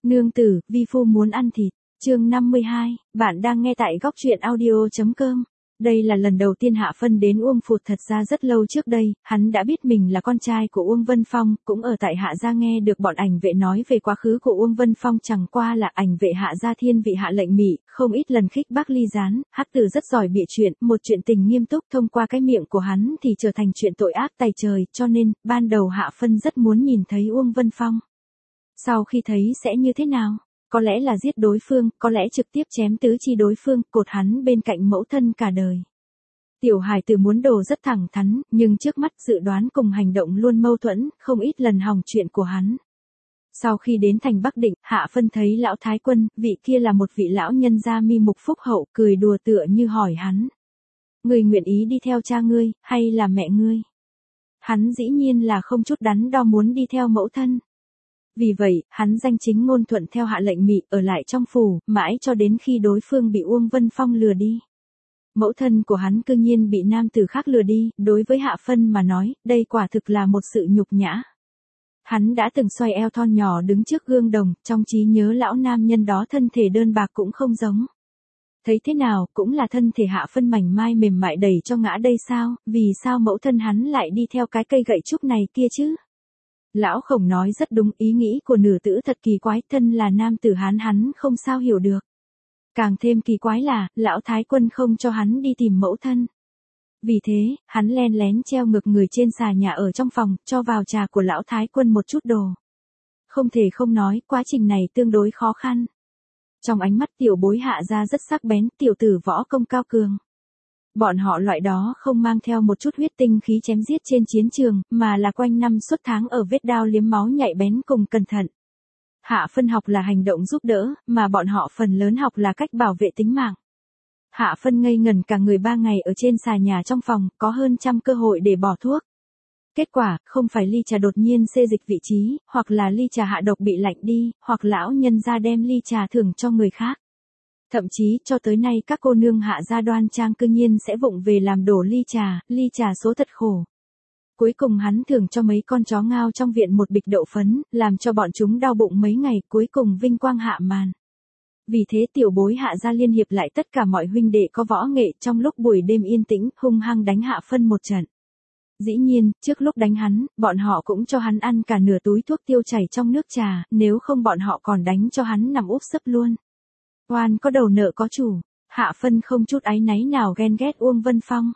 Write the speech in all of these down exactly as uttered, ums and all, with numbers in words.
Nương tử, vi phu muốn ăn thịt. Chương năm mươi hai, bạn đang nghe tại góc truyện audio chấm com. Đây là lần đầu tiên Hạ Phân đến Uông Phụt, thật ra rất lâu trước đây, hắn đã biết mình là con trai của Uông Vân Phong, cũng ở tại Hạ gia nghe được bọn ảnh vệ nói về quá khứ của Uông Vân Phong, chẳng qua là ảnh vệ Hạ gia thiên vị Hạ Lệnh Mị, không ít lần khích bác ly gián, Hắc Tử rất giỏi bịa chuyện, một chuyện tình nghiêm túc thông qua cái miệng của hắn thì trở thành chuyện tội ác tày trời, cho nên, ban đầu Hạ Phân rất muốn nhìn thấy Uông Vân Phong. Sau khi thấy sẽ như thế nào? Có lẽ là giết đối phương, có lẽ trực tiếp chém tứ chi đối phương, cột hắn bên cạnh mẫu thân cả đời. Tiểu hài tử muốn đồ rất thẳng thắn, nhưng trước mắt dự đoán cùng hành động luôn mâu thuẫn, không ít lần hỏng chuyện của hắn. Sau khi đến thành Bắc Định, Hạ Phân thấy lão Thái Quân, vị kia là một vị lão nhân gia mi mục phúc hậu, cười đùa tựa như hỏi hắn. Ngươi nguyện ý đi theo cha ngươi, hay là mẹ ngươi? Hắn dĩ nhiên là không chút đắn đo muốn đi theo mẫu thân. Vì vậy, hắn danh chính ngôn thuận theo Hạ Lệnh Mị, ở lại trong phủ, mãi cho đến khi đối phương bị Uông Vân Phong lừa đi. Mẫu thân của hắn cư nhiên bị nam tử khác lừa đi, đối với Hạ Phân mà nói, đây quả thực là một sự nhục nhã. Hắn đã từng xoay eo thon nhỏ đứng trước gương đồng, trong trí nhớ lão nam nhân đó thân thể đơn bạc cũng không giống. Thấy thế nào, cũng là thân thể Hạ Phân mảnh mai mềm mại đẩy cho ngã đây sao, vì sao mẫu thân hắn lại đi theo cái cây gậy trúc này kia chứ? Lão Khổng nói rất đúng, ý nghĩ của nữ tử thật kỳ quái, thân là nam tử hắn hắn không sao hiểu được. Càng thêm kỳ quái là, lão Thái Quân không cho hắn đi tìm mẫu thân. Vì thế, hắn len lén treo ngược người trên xà nhà ở trong phòng, cho vào trà của lão Thái Quân một chút đồ. Không thể không nói, quá trình này tương đối khó khăn. Trong ánh mắt tiểu bối Hạ gia rất sắc bén, tiểu tử võ công cao cường. Bọn họ loại đó không mang theo một chút huyết tinh khí chém giết trên chiến trường, mà là quanh năm suốt tháng ở vết đao liếm máu nhạy bén cùng cẩn thận. Hạ Phân học là hành động giúp đỡ, mà bọn họ phần lớn học là cách bảo vệ tính mạng. Hạ Phân ngây ngẩn cả người ba ngày ở trên xà nhà trong phòng, có hơn trăm cơ hội để bỏ thuốc. Kết quả, không phải ly trà đột nhiên xê dịch vị trí, hoặc là ly trà hạ độc bị lạnh đi, hoặc lão nhân gia đem ly trà thưởng cho người khác. Thậm chí, cho tới nay các cô nương Hạ gia đoan trang cư nhiên sẽ vụng về làm đổ ly trà, ly trà số thật khổ. Cuối cùng hắn thưởng cho mấy con chó ngao trong viện một bịch đậu phấn, làm cho bọn chúng đau bụng mấy ngày, cuối cùng vinh quang hạ màn. Vì thế tiểu bối Hạ gia liên hiệp lại tất cả mọi huynh đệ có võ nghệ, trong lúc buổi đêm yên tĩnh, hung hăng đánh Hạ Phân một trận. Dĩ nhiên, trước lúc đánh hắn, bọn họ cũng cho hắn ăn cả nửa túi thuốc tiêu chảy trong nước trà, nếu không bọn họ còn đánh cho hắn nằm úp sấp luôn. Oan có đầu nợ có chủ, Hạ Phân không chút áy náy nào ghen ghét Uông Vân Phong.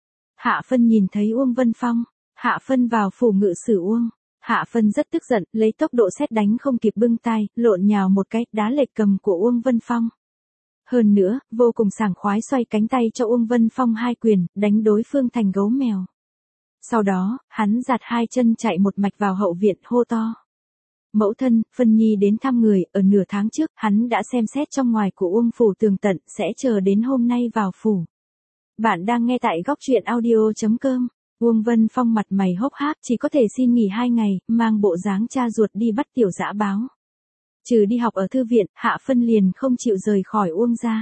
Hạ Phân nhìn thấy Uông Vân Phong, Hạ Phân vào phủ ngự sử Uông. Hạ Phân rất tức giận, lấy tốc độ sét đánh không kịp bưng tay, lộn nhào một cái, đá lệch cầm của Uông Vân Phong. Hơn nữa, vô cùng sảng khoái xoay cánh tay cho Uông Vân Phong hai quyền, đánh đối phương thành gấu mèo. Sau đó, hắn giạt hai chân chạy một mạch vào hậu viện hô to. Mẫu thân, Phân Nhi đến thăm người, ở nửa tháng trước, hắn đã xem xét trong ngoài của Uông phủ tường tận, sẽ chờ đến hôm nay vào phủ. Bạn đang nghe tại góc truyện audio chấm com. Uông Vân Phong mặt mày hốc hác, chỉ có thể xin nghỉ hai ngày, mang bộ dáng cha ruột đi bắt tiểu dã báo. Trừ đi học ở thư viện, Hạ Phân liền không chịu rời khỏi Uông gia.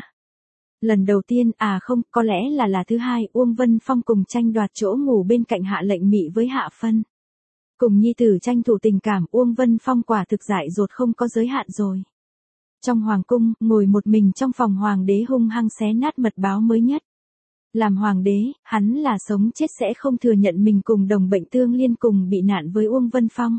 Lần đầu tiên, à không, có lẽ là là thứ hai, Uông Vân Phong cùng tranh đoạt chỗ ngủ bên cạnh Hạ Lệnh Mị với Hạ Phân. Cùng nhi tử tranh thủ tình cảm, Uông Vân Phong quả thực dại dột không có giới hạn rồi. Trong hoàng cung, ngồi một mình trong phòng hoàng đế hung hăng xé nát mật báo mới nhất. Làm hoàng đế, hắn là sống chết sẽ không thừa nhận mình cùng đồng bệnh tương liên cùng bị nạn với Uông Vân Phong.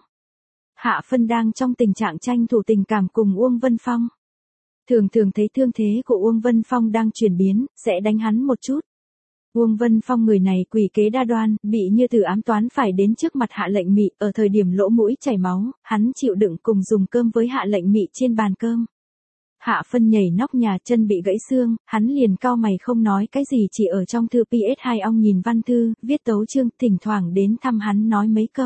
Hạ Phân đang trong tình trạng tranh thủ tình cảm cùng Uông Vân Phong. Thường thường thấy thương thế của Uông Vân Phong đang chuyển biến, sẽ đánh hắn một chút. Uông Vân Phong người này quỷ kế đa đoan, bị như tử ám toán phải đến trước mặt Hạ Lệnh Mị, ở thời điểm lỗ mũi chảy máu, hắn chịu đựng cùng dùng cơm với Hạ Lệnh Mị trên bàn cơm. Hạ Phân nhảy nóc nhà, chân bị gãy xương, hắn liền cau mày không nói cái gì, chỉ ở trong thư pê ét hai ong nhìn văn thư, viết tấu chương, thỉnh thoảng đến thăm hắn nói mấy câu.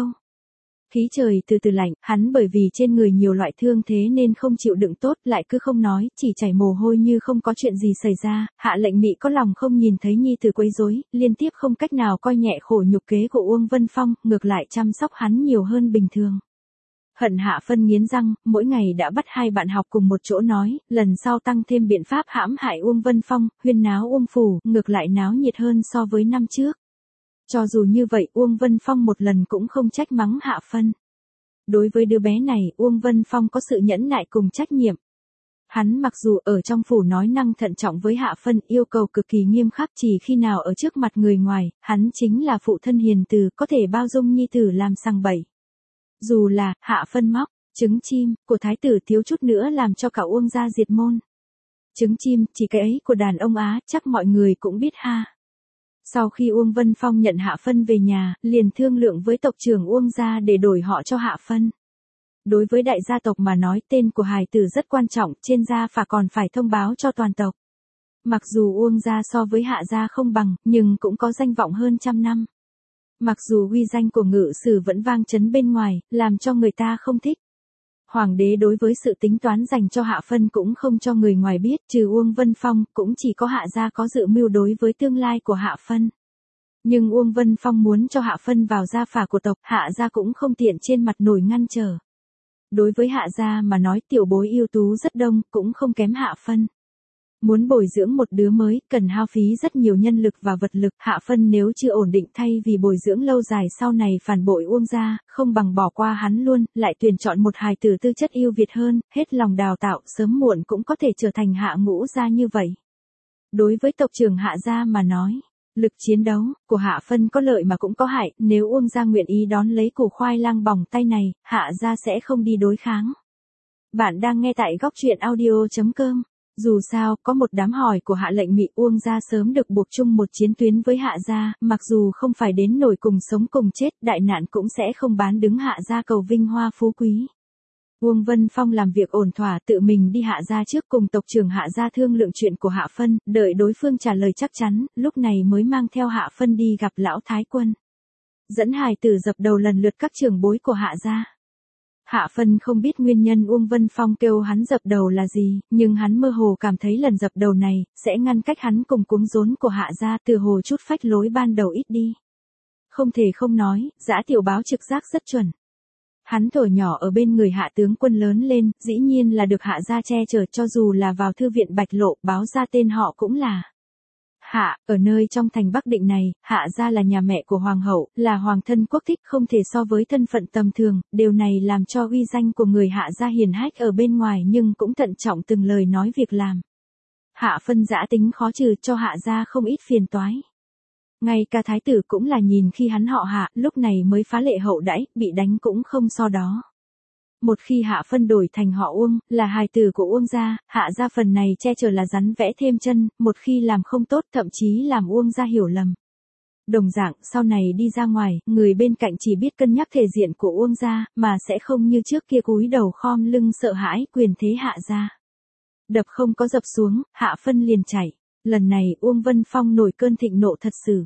Khí trời từ từ lạnh, hắn bởi vì trên người nhiều loại thương thế nên không chịu đựng tốt, lại cứ không nói, chỉ chảy mồ hôi như không có chuyện gì xảy ra. Hạ Lệnh Mị có lòng không nhìn thấy nhi tử quấy rối, liên tiếp không cách nào coi nhẹ khổ nhục kế của Uông Vân Phong, ngược lại chăm sóc hắn nhiều hơn bình thường. Hận Hạ Phân nghiến răng, mỗi ngày đã bắt hai bạn học cùng một chỗ nói, lần sau tăng thêm biện pháp hãm hại Uông Vân Phong, huyên náo Uông phủ, ngược lại náo nhiệt hơn so với năm trước. Cho dù như vậy, Uông Vân Phong một lần cũng không trách mắng Hạ Phân. Đối với đứa bé này, Uông Vân Phong có sự nhẫn nại cùng trách nhiệm. Hắn mặc dù ở trong phủ nói năng thận trọng với Hạ Phân, yêu cầu cực kỳ nghiêm khắc, chỉ khi nào ở trước mặt người ngoài, hắn chính là phụ thân hiền từ, có thể bao dung nhi tử làm sằng bậy. Dù là Hạ Phân móc trứng chim của thái tử thiếu chút nữa làm cho cả Uông gia diệt môn. Trứng chim, chỉ cái ấy của đàn ông Á, chắc mọi người cũng biết ha. Sau khi Uông Vân Phong nhận Hạ Phân về nhà, liền thương lượng với tộc trưởng Uông gia để đổi họ cho Hạ Phân. Đối với đại gia tộc mà nói, tên của hài tử rất quan trọng, trên gia phả còn phải thông báo cho toàn tộc. Mặc dù Uông gia so với Hạ gia không bằng, nhưng cũng có danh vọng hơn trăm năm. Mặc dù uy danh của Ngự Sử vẫn vang chấn bên ngoài, làm cho người ta không thích. Hoàng đế đối với sự tính toán dành cho Hạ Phân cũng không cho người ngoài biết, trừ Uông Vân Phong, cũng chỉ có Hạ gia có dự mưu đối với tương lai của Hạ Phân. Nhưng Uông Vân Phong muốn cho Hạ Phân vào gia phả của tộc, Hạ gia cũng không tiện trên mặt nổi ngăn trở. Đối với Hạ gia mà nói, tiểu bối ưu tú rất đông, cũng không kém Hạ Phân. Muốn bồi dưỡng một đứa mới, cần hao phí rất nhiều nhân lực và vật lực. Hạ Phân nếu chưa ổn định, thay vì bồi dưỡng lâu dài sau này phản bội Uông gia, không bằng bỏ qua hắn luôn, lại tuyển chọn một hài tử tư chất ưu việt hơn, hết lòng đào tạo, sớm muộn cũng có thể trở thành Hạ Ngũ gia như vậy. Đối với tộc trưởng Hạ gia mà nói, lực chiến đấu của Hạ Phân có lợi mà cũng có hại, nếu Uông gia nguyện ý đón lấy củ khoai lang bỏng tay này, Hạ gia sẽ không đi đối kháng. Bạn đang nghe tại góc truyện audio chấm com. Dù sao, có một đám hỏi của Hạ Lệnh Mị, Uông gia sớm được buộc chung một chiến tuyến với Hạ gia, mặc dù không phải đến nổi cùng sống cùng chết, đại nạn cũng sẽ không bán đứng Hạ gia cầu vinh hoa phú quý. Uông Vân Phong làm việc ổn thỏa, tự mình đi Hạ gia trước cùng tộc trưởng Hạ gia thương lượng chuyện của Hạ Phân, đợi đối phương trả lời chắc chắn, lúc này mới mang theo Hạ Phân đi gặp lão thái quân. Dẫn hài tử dập đầu lần lượt các trưởng bối của Hạ gia. Hạ Phân không biết nguyên nhân Uông Vân Phong kêu hắn dập đầu là gì, nhưng hắn mơ hồ cảm thấy lần dập đầu này, sẽ ngăn cách hắn cùng cuống rốn của Hạ gia, từ hồ chút phách lối ban đầu ít đi. Không thể không nói, Dã Tiểu Báo trực giác rất chuẩn. Hắn thổi nhỏ ở bên người Hạ tướng quân lớn lên, dĩ nhiên là được Hạ gia che chở, cho dù là vào thư viện Bạch Lộ, báo ra tên họ cũng là Hạ. Ở nơi trong thành Bắc Định này, Hạ gia là nhà mẹ của hoàng hậu, là hoàng thân quốc thích, không thể so với thân phận tầm thường, điều này làm cho uy danh của người Hạ gia hiển hách ở bên ngoài, nhưng cũng thận trọng từng lời nói việc làm. Hạ Phân dã tính khó trừ, cho Hạ gia không ít phiền toái. Ngay cả thái tử cũng là nhìn khi hắn họ Hạ, lúc này mới phá lệ hậu đãi, bị đánh cũng không so đó. Một khi Hạ Phân đổi thành họ Uông, là hài tử của Uông gia, Hạ gia phần này che chở là rắn vẽ thêm chân, một khi làm không tốt thậm chí làm Uông gia hiểu lầm. Đồng dạng, sau này đi ra ngoài, người bên cạnh chỉ biết cân nhắc thể diện của Uông gia, mà sẽ không như trước kia cúi đầu khom lưng sợ hãi quyền thế Hạ gia. Đập không có dập xuống, Hạ Phân liền chảy. Lần này Uông Vân Phong nổi cơn thịnh nộ thật sự.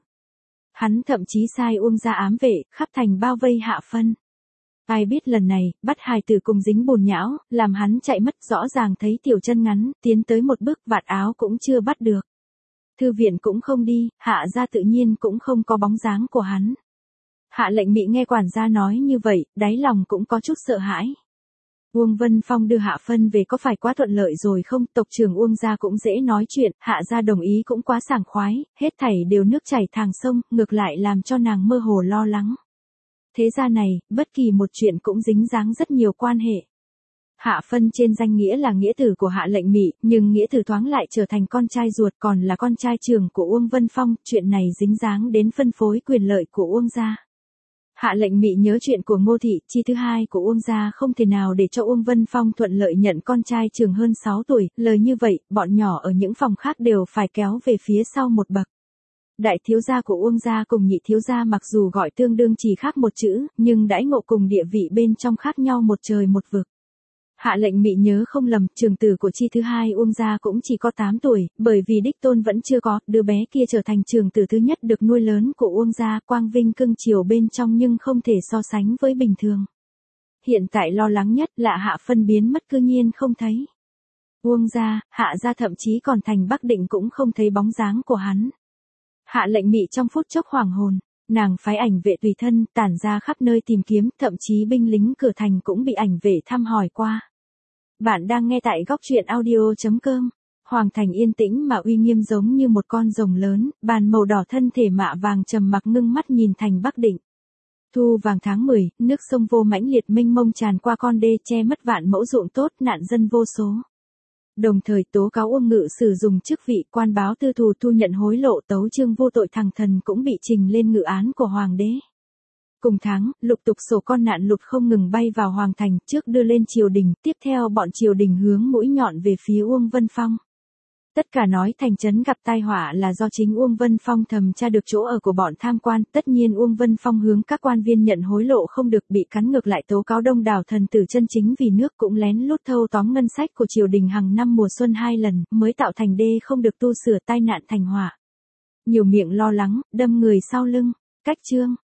Hắn thậm chí sai Uông gia ám vệ, khắp thành bao vây Hạ Phân. Ai biết lần này, bắt hài tử cùng dính bùn nhão, làm hắn chạy mất, rõ ràng thấy tiểu chân ngắn, tiến tới một bước vạt áo cũng chưa bắt được. Thư viện cũng không đi, Hạ gia tự nhiên cũng không có bóng dáng của hắn. Hạ Lệnh Mị nghe quản gia nói như vậy, đáy lòng cũng có chút sợ hãi. Uông Vân Phong đưa Hạ Phân về có phải quá thuận lợi rồi không? Tộc trưởng Uông gia cũng dễ nói chuyện, Hạ gia đồng ý cũng quá sảng khoái, hết thảy đều nước chảy thang sông, ngược lại làm cho nàng mơ hồ lo lắng. Thế gia này, bất kỳ một chuyện cũng dính dáng rất nhiều quan hệ. Hạ Phân trên danh nghĩa là nghĩa tử của Hạ Lệnh Mị, nhưng nghĩa tử thoáng lại trở thành con trai ruột, còn là con trai trưởng của Uông Vân Phong, chuyện này dính dáng đến phân phối quyền lợi của Uông gia. Hạ Lệnh Mị nhớ chuyện của Ngô thị, chi thứ hai của Uông gia, không thể nào để cho Uông Vân Phong thuận lợi nhận con trai trưởng hơn sáu tuổi, lời như vậy, bọn nhỏ ở những phòng khác đều phải kéo về phía sau một bậc. Đại thiếu gia của Uông gia cùng nhị thiếu gia mặc dù gọi tương đương chỉ khác một chữ, nhưng đãi ngộ cùng địa vị bên trong khác nhau một trời một vực. Hạ Lệnh Mị nhớ không lầm, trưởng tử của chi thứ hai Uông gia cũng chỉ có tám tuổi, bởi vì đích tôn vẫn chưa có, đứa bé kia trở thành trưởng tử thứ nhất được nuôi lớn của Uông gia, quang vinh cưng chiều bên trong nhưng không thể so sánh với bình thường. Hiện tại lo lắng nhất là Hạ Phân biến mất cư nhiên không thấy. Uông gia, Hạ gia thậm chí còn thành Bắc Định cũng không thấy bóng dáng của hắn. Hạ Lệnh Mị trong phút chốc hoảng hồn, nàng phái ảnh vệ tùy thân, tản ra khắp nơi tìm kiếm, thậm chí binh lính cửa thành cũng bị ảnh vệ thăm hỏi qua. Bạn đang nghe tại góc truyện audio chấm com. Hoàng thành yên tĩnh mà uy nghiêm giống như một con rồng lớn, bàn màu đỏ thân thể mạ vàng trầm mặc ngưng mắt nhìn thành Bắc Định. Thu vàng tháng mười, nước sông Vô mãnh liệt mênh mông tràn qua con đê che mất vạn mẫu ruộng tốt, nạn dân vô số. Đồng thời tố cáo Uông Ngự sử dụng chức vị quan báo tư thù thu nhận hối lộ, tấu chương vô tội thằng thần cũng bị trình lên ngự án của hoàng đế. Cùng tháng, lục tục sổ con nạn lụt không ngừng bay vào hoàng thành, trước đưa lên triều đình, tiếp theo bọn triều đình hướng mũi nhọn về phía Uông Vân Phong. Tất cả nói thành trấn gặp tai họa là do chính Uông Vân Phong thầm tra được chỗ ở của bọn tham quan, tất nhiên Uông Vân Phong hướng các quan viên nhận hối lộ không được, bị cắn ngược lại tố cáo đông đảo thần tử chân chính vì nước, cũng lén lút thâu tóm ngân sách của triều đình hàng năm mùa xuân hai lần, mới tạo thành đê không được tu sửa, tai nạn thành họa. Nhiều miệng lo lắng, đâm người sau lưng. Cách chương